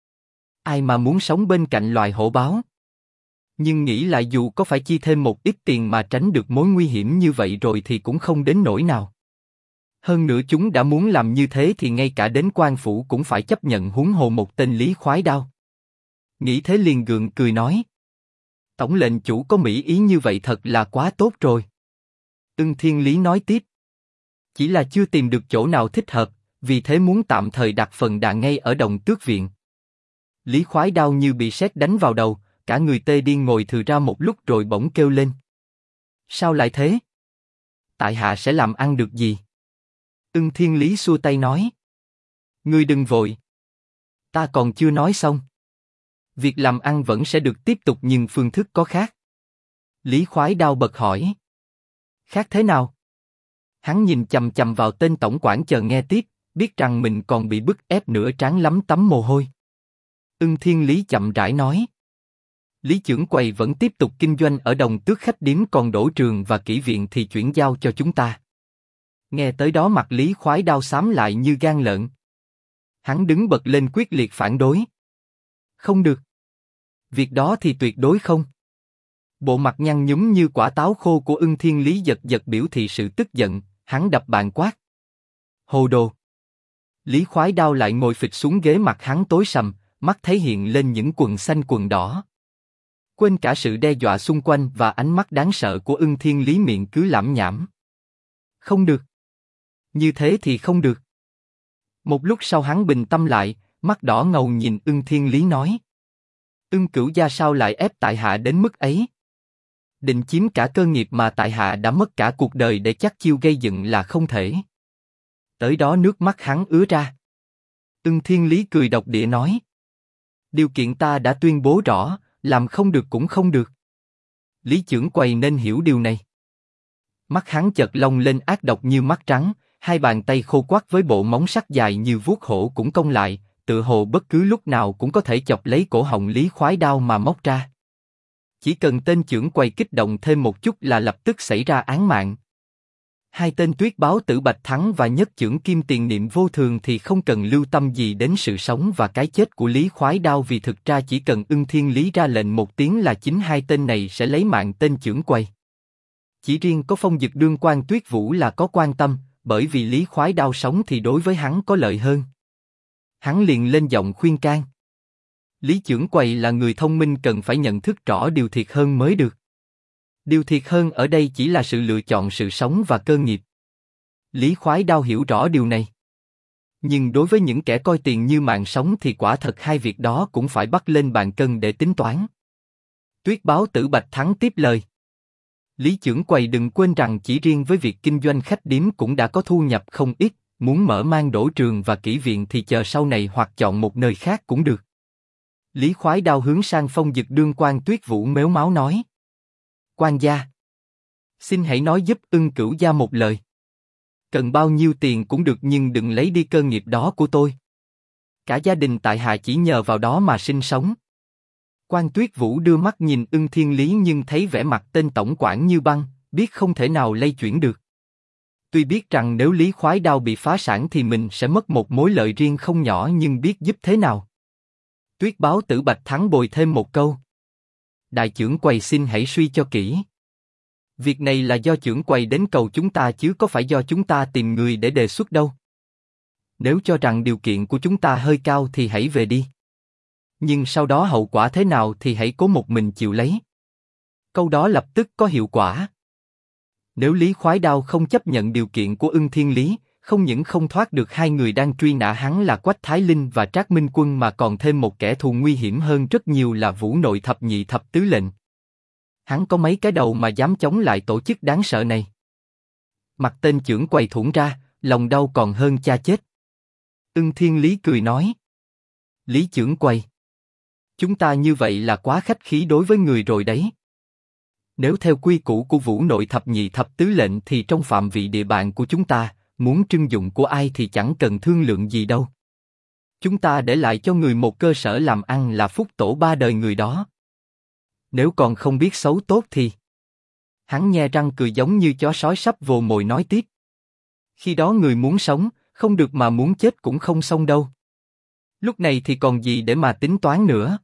Speaker 1: Ai mà muốn sống bên cạnh loài hổ báo? Nhưng nghĩ lại dù có phải chi thêm một ít tiền mà tránh được mối nguy hiểm như vậy rồi thì cũng không đến nỗi nào. Hơn nữa chúng đã muốn làm như thế thì ngay cả đến quan phủ cũng phải chấp nhận, huống hồ một tên Lý Khoái Đao. Nghĩ thế liền gượng cười nói. Tổng lệnh chủ có mỹ ý như vậy thật là quá tốt rồi. Ưng Thiên Lý nói tiếp. Chỉ là chưa tìm được chỗ nào thích hợp, vì thế muốn tạm thời đặt phần đà ngay ở Đồng Tước Viện. Lý Khoái Đao như bị sét đánh vào đầu, cả người tê điên ngồi thừ ra một lúc rồi bỗng kêu lên. Sao lại thế? Tại hạ sẽ làm ăn được gì? Ưng Thiên Lý xua tay nói. Ngươi đừng vội. Ta còn chưa nói xong. Việc làm ăn vẫn sẽ được tiếp tục nhưng phương thức có khác. Lý Khoái Đao bật hỏi. Khác thế nào? Hắn nhìn chằm chằm vào tên tổng quản chờ nghe tiếp, biết rằng mình còn bị bức ép nửa trán lấm tấm mồ hôi. Ưng Thiên Lý chậm rãi nói. Lý trưởng quầy vẫn tiếp tục kinh doanh ở Đồng Tước khách điếm, còn Đỗ Trường và Kỷ Viện thì chuyển giao cho chúng ta. Nghe tới đó mặt Lý Khoái Đao xám lại như gan lợn. Hắn đứng bật lên quyết liệt phản đối. Không được. Việc đó thì tuyệt đối không. Bộ mặt nhăn nhúm như quả táo khô của Ưng Thiên Lý giật giật biểu thị sự tức giận, hắn đập bàn quát. Hồ đồ! Lý Khoái Đao lại ngồi phịch xuống ghế, mặt hắn tối sầm, mắt thấy hiện lên những quần xanh quần đỏ. Quên cả sự đe dọa xung quanh và ánh mắt đáng sợ của Ưng Thiên Lý, miệng cứ lẩm nhẩm. Không được. Như thế thì không được. Một lúc sau hắn bình tâm lại, mắt đỏ ngầu nhìn Ưng Thiên Lý nói. Ưng Cửu gia sao lại ép tại hạ đến mức ấy? Định chiếm cả cơ nghiệp mà tại hạ đã mất cả cuộc đời để chắc chiêu gây dựng là không thể. Tới đó nước mắt hắn ứa ra. Ưng Thiên Lý cười độc địa nói. Điều kiện ta đã tuyên bố rõ, làm không được cũng không được. Lý Chưởng Quầy nên hiểu điều này. Mắt hắn chợt long lên ác độc như mắt trắng, hai bàn tay khô quắt với bộ móng sắc dài như vuốt hổ cũng cong lại, tựa hồ bất cứ lúc nào cũng có thể chọc lấy cổ họng Lý Khoái Đao mà móc ra. Chỉ cần tên Chưởng Quầy kích động thêm một chút là lập tức xảy ra án mạng. Hai tên Tuyết Báo Tử Bạch Thắng và Nhất Chưởng Kim Tiền Niệm Vô Thường thì không cần lưu tâm gì đến sự sống và cái chết của Lý Khoái Đao, vì thực ra chỉ cần Ưng Thiên Lý ra lệnh một tiếng là chính hai tên này sẽ lấy mạng tên Chưởng Quầy. Chỉ riêng có Phong Dực Đương Quan Tuyết Vũ là có quan tâm, bởi vì Lý Khoái Đao sống thì đối với hắn có lợi hơn. Hắn liền lên giọng khuyên can. Lý Chưởng Quầy là người thông minh, cần phải nhận thức rõ điều thiệt hơn mới được. Điều thiệt hơn ở đây chỉ là sự lựa chọn sự sống và cơ nghiệp. Lý Khoái Đao hiểu rõ điều này. Nhưng đối với những kẻ coi tiền như mạng sống thì quả thật hai việc đó cũng phải bắt lên bàn cân để tính toán. Tuyết Báo Tử Bạch Thắng tiếp lời. Lý Chưởng Quầy đừng quên rằng chỉ riêng với việc kinh doanh khách điếm cũng đã có thu nhập không ít, muốn mở mang đổ trường và kỹ viện thì chờ sau này hoặc chọn một nơi khác cũng được. Lý Khoái Đao hướng sang Phong Dực Đương Quan Tuyết Vũ mếu máo nói. Quan gia, xin hãy nói giúp Ưng Cửu gia một lời. Cần bao nhiêu tiền cũng được, nhưng đừng lấy đi cơ nghiệp đó của tôi. Cả gia đình tại hạ chỉ nhờ vào đó mà sinh sống. Quan Tuyết Vũ đưa mắt nhìn Ưng Thiên Lý nhưng thấy vẻ mặt tên tổng quản như băng, biết không thể nào lay chuyển được. Tuy biết rằng nếu Lý Khoái Đao bị phá sản thì mình sẽ mất một mối lợi riêng không nhỏ, nhưng biết giúp thế nào. Tuyết Báo Tử Bạch Thắng bồi thêm một câu. Đại Chưởng Quầy xin hãy suy cho kỹ. Việc này là do Chưởng Quầy đến cầu chúng ta chứ có phải do chúng ta tìm người để đề xuất đâu. Nếu cho rằng điều kiện của chúng ta hơi cao thì hãy về đi. Nhưng sau đó hậu quả thế nào thì hãy cố một mình chịu lấy. Câu đó lập tức có hiệu quả. Nếu Lý Khoái Đao không chấp nhận điều kiện của Ưng Thiên Lý, không những không thoát được hai người đang truy nã hắn là Quách Thái Linh và Trác Minh Quân, mà còn thêm một kẻ thù nguy hiểm hơn rất nhiều là Vũ Nội Thập Nhị Thập Tứ Lệnh. Hắn có mấy cái đầu mà dám chống lại tổ chức đáng sợ này? Mặt tên Chưởng Quầy thủng ra, lòng đau còn hơn cha chết. Ưng Thiên Lý cười nói. Lý Chưởng Quầy, chúng ta như vậy là quá khách khí đối với người rồi đấy. Nếu theo quy củ của Vũ Nội Thập Nhị Thập Tứ Lệnh thì trong phạm vị địa bàn của chúng ta, muốn trưng dụng của ai thì chẳng cần thương lượng gì đâu. Chúng ta để lại cho người một cơ sở làm ăn là phúc tổ ba đời người đó. Nếu còn không biết xấu tốt thì... Hắn nhe răng cười giống như chó sói sắp vồ mồi nói tiếp. Khi đó người muốn sống, không được mà muốn chết cũng không xong đâu. Lúc này thì còn gì để mà tính toán nữa.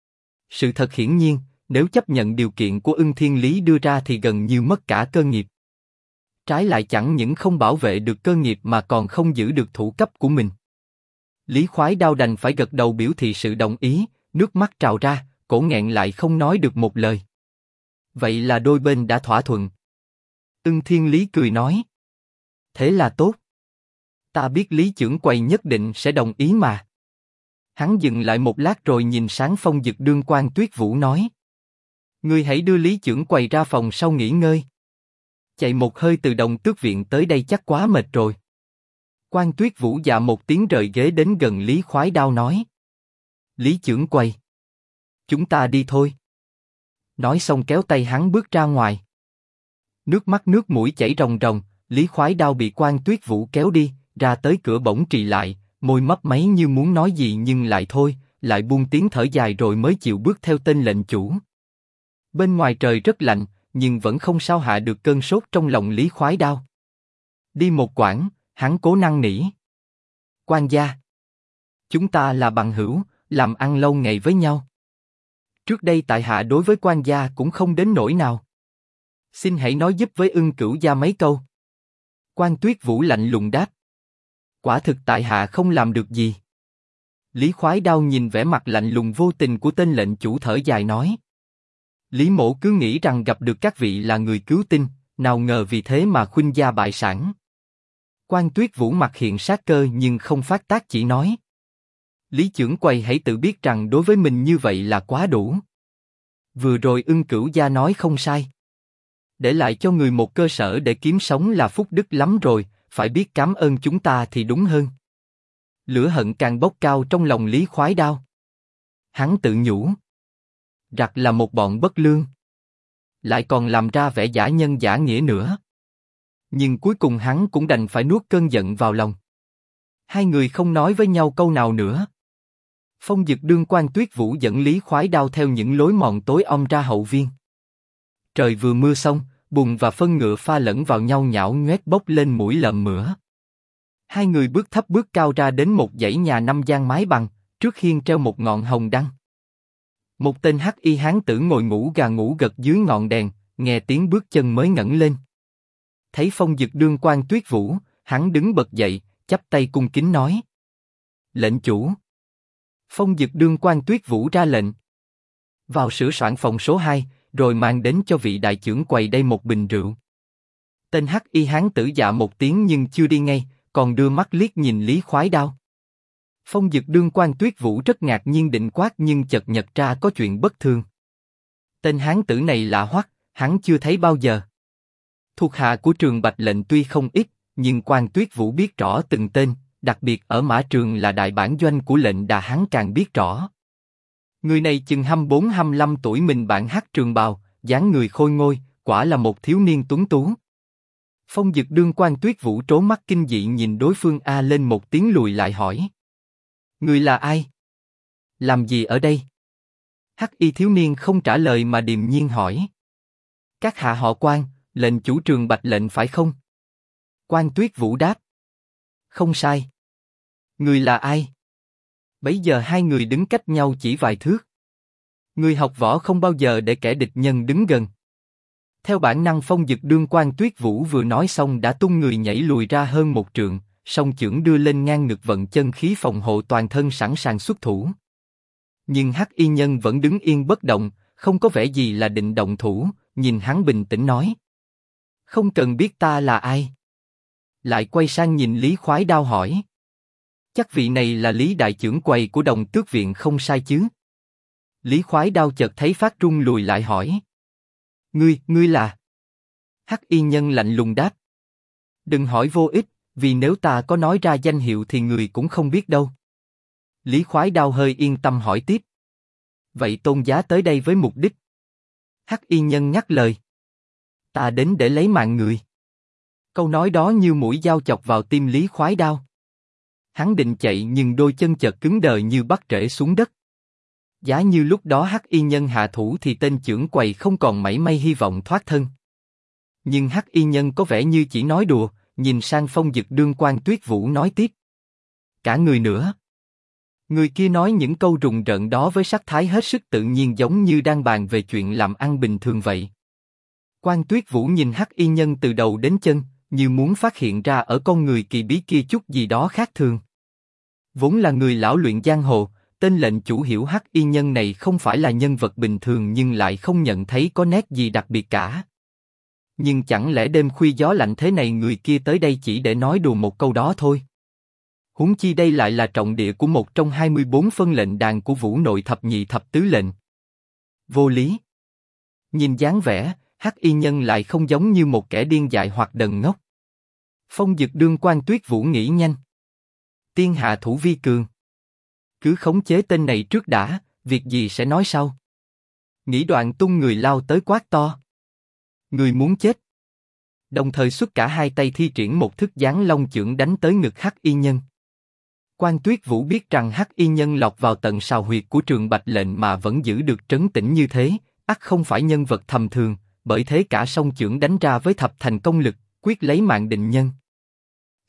Speaker 1: Sự thật hiển nhiên, nếu chấp nhận điều kiện của Ưng Thiên Lý đưa ra thì gần như mất cả cơ nghiệp. Trái lại chẳng những không bảo vệ được cơ nghiệp mà còn không giữ được thủ cấp của mình. Lý Khoái Đao đành phải gật đầu biểu thị sự đồng ý, nước mắt trào ra, cổ nghẹn lại không nói được một lời. Vậy là đôi bên đã thỏa thuận. Ưng Thiên Lý cười nói. Thế là tốt. Ta biết Lý Chưởng Quầy nhất định sẽ đồng ý mà. Hắn dừng lại một lát rồi nhìn sáng Phong Dực Đương Quan Tuyết Vũ nói. Ngươi hãy đưa Lý Chưởng Quầy ra phòng sau nghỉ ngơi. Chạy một hơi từ Đồng Tước Viện tới đây chắc quá mệt rồi. Quan Tuyết Vũ dạ một tiếng rời ghế đến gần Lý Khoái Đao nói. Lý Chưởng Quầy, chúng ta đi thôi. Nói xong kéo tay hắn bước ra ngoài. Nước mắt nước mũi chảy ròng ròng, Lý Khoái Đao bị Quan Tuyết Vũ kéo đi, ra tới cửa bỗng trì lại, môi mấp máy như muốn nói gì nhưng lại thôi, lại buông tiếng thở dài rồi mới chịu bước theo tên lệnh chủ. Bên ngoài trời rất lạnh, nhưng vẫn không sao hạ được cơn sốt trong lòng Lý Khoái Đao. Đi một quãng, hắn cố năn nỉ. Quan gia, chúng ta là bằng hữu, làm ăn lâu ngày với nhau. Trước đây tại hạ đối với quan gia cũng không đến nỗi nào. Xin hãy nói giúp với Ưng Cửu gia mấy câu. Quan Tuyết Vũ lạnh lùng đáp. Quả thực tại hạ không làm được gì. Lý Khoái Đao nhìn vẻ mặt lạnh lùng vô tình của tên lệnh chủ thở dài nói. Lý Mỗ cứ nghĩ rằng gặp được các vị là người cứu tinh, nào ngờ vì thế mà khuynh gia bại sản. Quan Tuyết Vũ mặt hiện sát cơ nhưng không phát tác, chỉ nói. Lý trưởng quầy hãy tự biết rằng đối với mình như vậy là quá đủ. Vừa rồi Ưng Cửu gia nói không sai. Để lại cho người một cơ sở để kiếm sống là phúc đức lắm rồi, phải biết cảm ơn chúng ta thì đúng hơn. Lửa hận càng bốc cao trong lòng Lý Khoái Đao. Hắn tự nhủ. Giặc là một bọn bất lương. Lại còn làm ra vẻ giả nhân giả nghĩa nữa. Nhưng cuối cùng hắn cũng đành phải nuốt cơn giận vào lòng. Hai người không nói với nhau câu nào nữa. Phong Dực đương Quan Tuyết Vũ dẫn Lý Khoái Đao theo những lối mòn tối om ra hậu viên. Trời vừa mưa xong, bùn và phân ngựa pha lẫn vào nhau nhão nhoét bốc lên mũi lợm mửa. Hai người bước thấp bước cao ra đến một dãy nhà 5 gian mái bằng, trước hiên treo một ngọn hồng đăng. Một tên hắc y hán tử ngồi ngủ gà ngủ gật dưới ngọn đèn, nghe tiếng bước chân mới ngẩng lên. Thấy Phong Dực đương Quan Tuyết Vũ, hắn đứng bật dậy, chắp tay cung kính nói: Lệnh chủ. Phong Dực đương Quan Tuyết Vũ ra lệnh. Vào sửa soạn phòng số 2, rồi mang đến cho vị đại trưởng quầy đây một bình rượu. Tên hắc y hán tử dạ một tiếng nhưng chưa đi ngay, còn đưa mắt liếc nhìn Lý Khoái Đao. Phong Dực đương Quan Tuyết Vũ rất ngạc nhiên định quát nhưng chợt nhận ra có chuyện bất thường. Tên hán tử này lạ hoắc, hắn chưa thấy bao giờ. Thuộc hạ của Trường Bạch lệnh tuy không ít, nhưng Quan Tuyết Vũ biết rõ từng tên, đặc biệt ở Mã Trường là đại bản doanh của lệnh đà hắn càng biết rõ. Người này chừng 24-25 tuổi, mình bản hắc trường bào, dáng người khôi ngôi, quả là một thiếu niên tuấn tú. Phong Dực đương Quan Tuyết Vũ trố mắt kinh dị nhìn đối phương a lên một tiếng lùi lại hỏi: Người là ai? Làm gì ở đây? Hắc y thiếu niên không trả lời mà điềm nhiên hỏi: Các hạ họ Quan, lệnh chủ Trường Bạch lệnh phải không? Quan Tuyết Vũ đáp: Không sai. Người là ai? Bấy giờ hai người đứng cách nhau chỉ vài thước. Người học võ không bao giờ để kẻ địch nhân đứng gần. Theo bản năng Phong Dực đương Quan Tuyết Vũ vừa nói xong đã tung người nhảy lùi ra hơn một trượng, song chưởng đưa lên ngang ngực vận chân khí phòng hộ toàn thân sẵn sàng xuất thủ. Nhưng hắc y nhân vẫn đứng yên bất động, không có vẻ gì là định động thủ, nhìn hắn bình tĩnh nói: Không cần biết ta là ai. Lại quay sang nhìn Lý Khoái Đao hỏi: Chắc vị này là Lý đại trưởng quầy của Đồng Tước viện không sai chứ? Lý Khoái Đao chợt thấy phát run lùi lại hỏi: Ngươi là? Hắc y nhân lạnh lùng đáp: Đừng hỏi vô ích, vì nếu ta có nói ra danh hiệu thì người cũng không biết đâu. Lý Khoái Đao hơi yên tâm hỏi tiếp: Vậy tôn giá tới đây với mục đích? Hắc y nhân nhắc lời: Ta đến để lấy mạng người. Câu nói đó như mũi dao chọc vào tim Lý Khoái Đao. Hắn định chạy nhưng đôi chân chợt cứng đờ như bắt rễ xuống đất. Giá như lúc đó hắc y nhân hạ thủ thì tên trưởng quầy không còn mảy may hy vọng thoát thân. Nhưng hắc y nhân có vẻ như chỉ nói đùa, nhìn sang Phong Dực đương Quan Tuyết Vũ nói tiếp: Cả người nữa. Người kia nói những câu rùng rợn đó với sắc thái hết sức tự nhiên, giống như đang bàn về chuyện làm ăn bình thường vậy. Quan Tuyết Vũ nhìn hắc y nhân từ đầu đến chân, như muốn phát hiện ra ở con người kỳ bí kia chút gì đó khác thường. Vốn là người lão luyện giang hồ, tên lệnh chủ hiểu hắc y nhân này không phải là nhân vật bình thường nhưng lại không nhận thấy có nét gì đặc biệt cả. Nhưng chẳng lẽ đêm khuya gió lạnh thế này người kia tới đây chỉ để nói đùa một câu đó thôi? Huống chi đây lại là trọng địa của một trong 24 phân lệnh đàn của Vũ Nội thập nhị thập tứ lệnh. Vô lý. Nhìn dáng vẻ, hắc y nhân lại không giống như một kẻ điên dại hoặc đần ngốc. Phong Dực đương Quan Tuyết Vũ nghĩ nhanh. Tiên hạ thủ vi cường. Cứ khống chế tên này trước đã, việc gì sẽ nói sau. Nghĩ đoạn tung người lao tới quát to: Người muốn chết. Đồng thời xuất cả hai tay thi triển một thức giáng long chưởng đánh tới ngực hắc y nhân. Quan Tuyết Vũ biết rằng hắc y nhân lọt vào tận sào huyệt của Trường Bạch lệnh mà vẫn giữ được trấn tĩnh như thế, ắt không phải nhân vật tầm thường, bởi thế cả song chưởng đánh ra với thập thành công lực, quyết lấy mạng định nhân.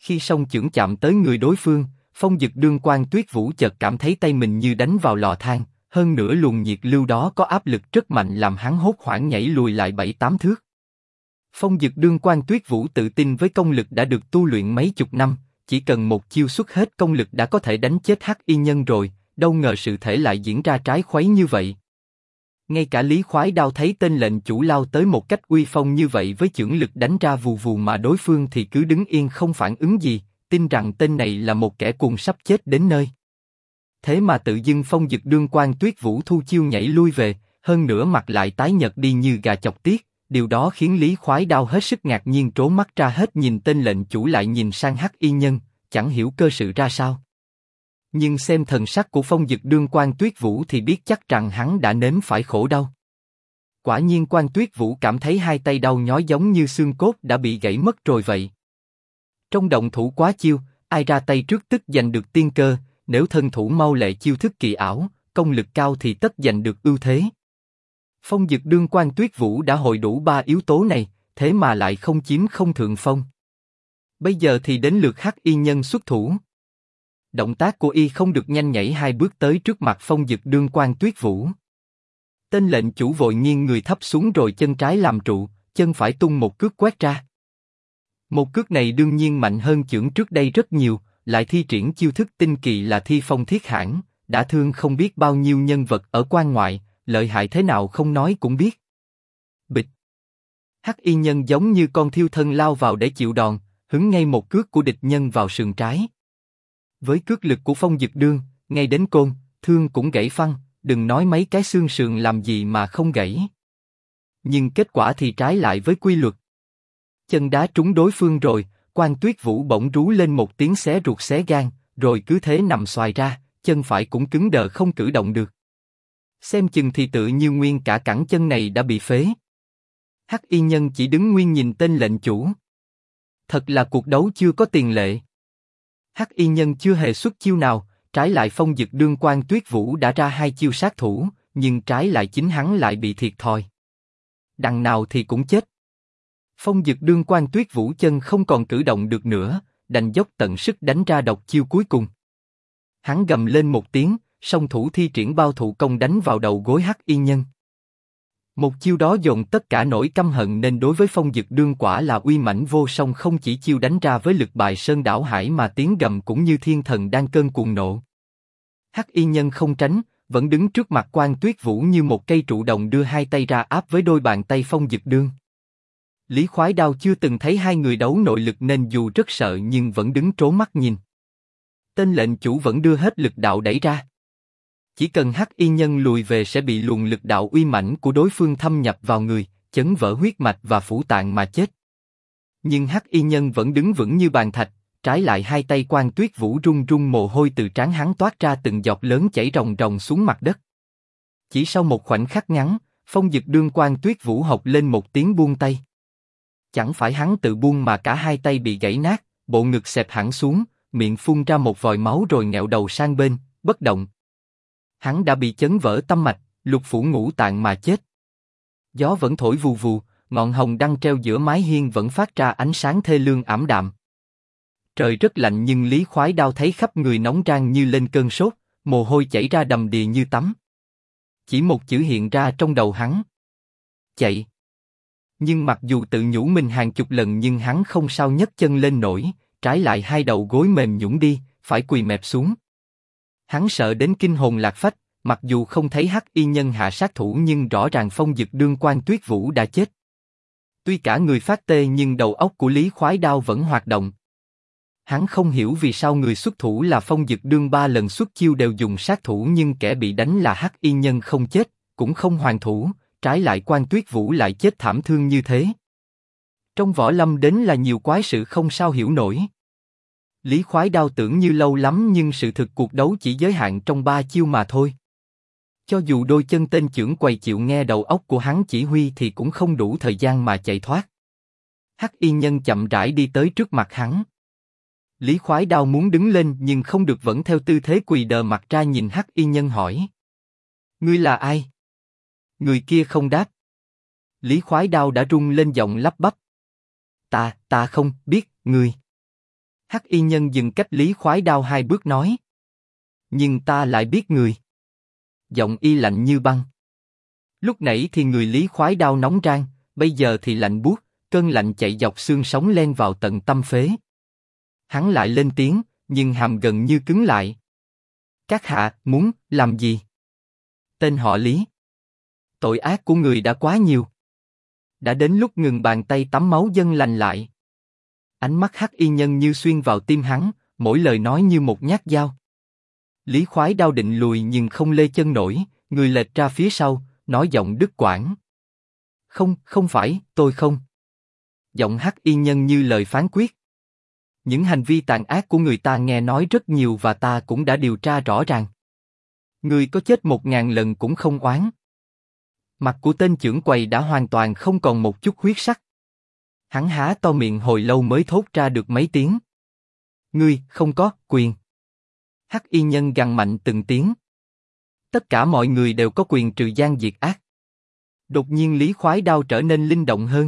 Speaker 1: Khi song chưởng chạm tới người đối phương, Phong Dực Đương Quan Tuyết Vũ chợt cảm thấy tay mình như đánh vào lò than, hơn nữa luồng nhiệt lưu đó có áp lực rất mạnh làm hắn hốt hoảng nhảy lùi lại 7-8 thước. Phong Dực Đương Quan Tuyết Vũ tự tin với công lực đã được tu luyện mấy chục năm, chỉ cần một chiêu xuất hết công lực đã có thể đánh chết Hắc Y Nhân rồi, đâu ngờ sự thể lại diễn ra trái khuấy như vậy. Ngay cả Lý Khoái Đao thấy tên lệnh chủ lao tới một cách uy phong như vậy với chưởng lực đánh ra vù vù mà đối phương thì cứ đứng yên không phản ứng gì, tin rằng tên này là một kẻ cuồng sắp chết đến nơi. Thế mà tự dưng Phong Dực Đương Quan Tuyết Vũ thu chiêu nhảy lui về, hơn nữa mặt lại tái nhợt đi như gà chọc tiết, điều đó khiến Lý Khoái Đao hết sức ngạc nhiên trố mắt ra hết nhìn tên lệnh chủ lại nhìn sang Hắc Y Nhân, chẳng hiểu cơ sự ra sao. Nhưng xem thần sắc của Phong Dực Đương Quan Tuyết Vũ thì biết chắc rằng hắn đã nếm phải khổ đau. Quả nhiên Quan Tuyết Vũ cảm thấy hai tay đau nhói giống như xương cốt đã bị gãy mất rồi vậy. Trong động thủ quá chiêu, ai ra tay trước tức giành được tiên cơ, nếu thân thủ mau lẹ chiêu thức kỳ ảo, công lực cao thì tất giành được ưu thế. Phong Dực Đương Quan Tuyết Vũ đã hội đủ ba yếu tố này, thế mà lại không chiếm không thượng phong. Bây giờ thì đến lượt Hắc Y Nhân xuất thủ. Động tác của y không được nhanh nhảy hai bước tới trước mặt Phong Dực Đương Quan Tuyết Vũ. Tên lệnh chủ vội nghiêng người thấp xuống rồi chân trái làm trụ, chân phải tung một cước quét ra. Một cước này đương nhiên mạnh hơn chưởng trước đây rất nhiều, lại thi triển chiêu thức tinh kỳ là Thi Phong Thiết Hãn, đã thương không biết bao nhiêu nhân vật ở quan ngoại, lợi hại thế nào không nói cũng biết. Bịch. Hắc Y Nhân giống như con thiêu thân lao vào để chịu đòn, hứng ngay một cước của địch nhân vào sườn trái. Với cước lực của Phong Dực Đương, ngay đến côn, thương cũng gãy phăng, đừng nói mấy cái xương sườn làm gì mà không gãy. Nhưng kết quả thì trái lại với quy luật. Chân đá trúng đối phương rồi, Quan Tuyết Vũ bỗng rú lên một tiếng xé ruột xé gan, rồi cứ thế nằm xoài ra, chân phải cũng cứng đờ không cử động được. Xem chừng thì tự như nguyên cả cẳng chân này đã bị phế. Hắc Y Nhân chỉ đứng nguyên nhìn tên lệnh chủ. Thật là cuộc đấu chưa có tiền lệ. Hắc Y Nhân chưa hề xuất chiêu nào, trái lại Phong Dực Đương Quan Tuyết Vũ đã ra hai chiêu sát thủ, nhưng trái lại chính hắn lại bị thiệt thòi. Đằng nào thì cũng chết. Phong Dực Đương Quan Tuyết Vũ chân không còn cử động được nữa, đành dốc tận sức đánh ra độc chiêu cuối cùng. Hắn gầm lên một tiếng, song thủ thi triển bao thủ công đánh vào đầu gối Hắc Y Nhân. Một chiêu đó dồn tất cả nỗi căm hận nên đối với Phong Dực Đương quả là uy mãnh vô song, không chỉ chiêu đánh ra với lực bài sơn đảo hải mà tiếng gầm cũng như thiên thần đang cơn cuồng nộ. Hắc Y Nhân không tránh, vẫn đứng trước mặt Quan Tuyết Vũ như một cây trụ đồng đưa hai tay ra áp với đôi bàn tay Phong Dực Đương. Lý Khoái Đao chưa từng thấy hai người đấu nội lực nên dù rất sợ nhưng vẫn đứng trố mắt nhìn. Tên lệnh chủ vẫn đưa hết lực đạo đẩy ra. Chỉ cần Hắc Y Nhân lùi về sẽ bị luồng lực đạo uy mãnh của đối phương thâm nhập vào người, chấn vỡ huyết mạch và phủ tạng mà chết. Nhưng Hắc Y Nhân vẫn đứng vững như bàn thạch, trái lại hai tay Quan Tuyết Vũ run run, mồ hôi từ trán hắn toát ra từng giọt lớn chảy ròng ròng xuống mặt đất. Chỉ sau một khoảnh khắc ngắn, Phong Dực Đương Quan Tuyết Vũ hộc lên một tiếng buông tay. Chẳng phải hắn tự buông mà cả hai tay bị gãy nát, bộ ngực xẹp hẳn xuống, miệng phun ra một vòi máu rồi nghẹo đầu sang bên, bất động. Hắn đã bị chấn vỡ tâm mạch, lục phủ ngũ tạng mà chết. Gió vẫn thổi vù vù, ngọn hồng đăng treo giữa mái hiên vẫn phát ra ánh sáng thê lương ảm đạm. Trời rất lạnh nhưng Lý Khoái Đao thấy khắp người nóng rang như lên cơn sốt, mồ hôi chảy ra đầm đìa như tắm. Chỉ một chữ hiện ra trong đầu hắn. Chạy. Nhưng mặc dù tự nhủ mình hàng chục lần nhưng hắn không sao nhấc chân lên nổi, trái lại hai đầu gối mềm nhũn đi, phải quỳ mẹp xuống. Hắn sợ đến kinh hồn lạc phách, mặc dù không thấy Hắc Y Nhân hạ sát thủ nhưng rõ ràng Phong Dực Đương Quan Tuyết Vũ đã chết. Tuy cả người phát tê nhưng đầu óc của Lý Khoái Đao vẫn hoạt động. Hắn không hiểu vì sao người xuất thủ là Phong Dực Đương 3 lần xuất chiêu đều dùng sát thủ nhưng kẻ bị đánh là Hắc Y Nhân không chết, cũng không hoàn thủ, trái lại Quan Tuyết Vũ lại chết thảm thương như thế. Trong võ lâm đến là nhiều quái sự không sao hiểu nổi. Lý Khoái Đao tưởng như lâu lắm nhưng sự thực cuộc đấu chỉ giới hạn trong 3 chiêu mà thôi. Cho dù đôi chân tên chưởng quầy chịu nghe đầu óc của hắn chỉ huy thì cũng không đủ thời gian mà chạy thoát. Hắc Y Nhân chậm rãi đi tới trước mặt hắn. Lý Khoái Đao muốn đứng lên nhưng không được, vẫn theo tư thế quỳ đờ mặt ra nhìn Hắc Y Nhân hỏi. Ngươi là ai? Người kia không đáp. Lý Khoái Đao đã rung lên giọng lắp bắp. Ta không biết, ngươi. Hắc y nhân dừng cách Lý Khoái Đao 2 bước nói. Nhưng ta lại biết người. Giọng y lạnh như băng. Lúc nãy thì người Lý Khoái Đao nóng rang, bây giờ thì lạnh buốt, cơn lạnh chạy dọc xương sống len vào tận tâm phế. Hắn lại lên tiếng, nhưng hàm gần như cứng lại. Các hạ, muốn làm gì? Tên họ Lý. Tội ác của người đã quá nhiều. Đã đến lúc ngừng bàn tay tắm máu dâng lành lại. Ánh mắt hắc y nhân như xuyên vào tim hắn, mỗi lời nói như một nhát dao. Lý Khoái Đao định lùi nhưng không lê chân nổi, người lệch ra phía sau, nói giọng đứt quãng. Không, không phải, tôi không. Giọng hắc y nhân như lời phán quyết. Những hành vi tàn ác của người ta nghe nói rất nhiều và ta cũng đã điều tra rõ ràng. Người có chết 1000 lần cũng không oán. Mặt của tên chưởng quầy đã hoàn toàn không còn một chút huyết sắc. Hắn há to miệng hồi lâu mới thốt ra được mấy tiếng. Ngươi không có quyền. Hắc y nhân gằn mạnh từng tiếng. Tất cả mọi người đều có quyền trừ gian diệt ác. Đột nhiên Lý Khoái Đao trở nên linh động hơn.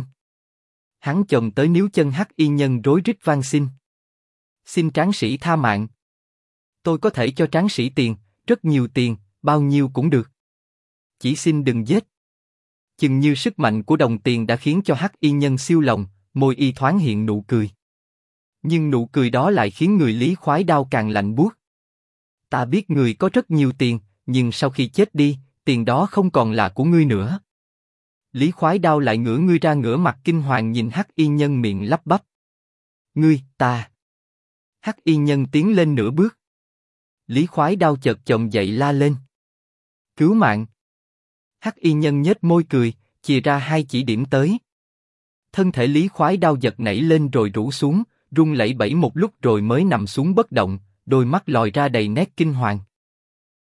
Speaker 1: Hắn chồm tới níu chân hắc y nhân rối rít van xin. Xin tráng sĩ tha mạng. Tôi có thể cho tráng sĩ tiền, rất nhiều tiền, bao nhiêu cũng được. Chỉ xin đừng giết. Chừng như sức mạnh của đồng tiền đã khiến cho hắc y nhân siêu lòng, môi y thoáng hiện nụ cười. Nhưng nụ cười đó lại khiến người Lý Khoái Đao càng lạnh buốt. Ta biết người có rất nhiều tiền, nhưng sau khi chết đi, tiền đó không còn là của ngươi nữa. Lý Khoái Đao lại ngửa ngươi ra ngửa mặt kinh hoàng nhìn hắc y nhân miệng lắp bắp. Ngươi, ta. Hắc y nhân tiến lên nửa bước. Lý Khoái Đao chợt chồm dậy la lên. Cứu mạng. Hắc y nhân nhếch môi cười, chìa ra 2 chỉ điểm tới. Thân thể Lý Khoái Đao giật nảy lên rồi rũ xuống, rung lẩy bẩy một lúc rồi mới nằm xuống bất động, đôi mắt lòi ra đầy nét kinh hoàng.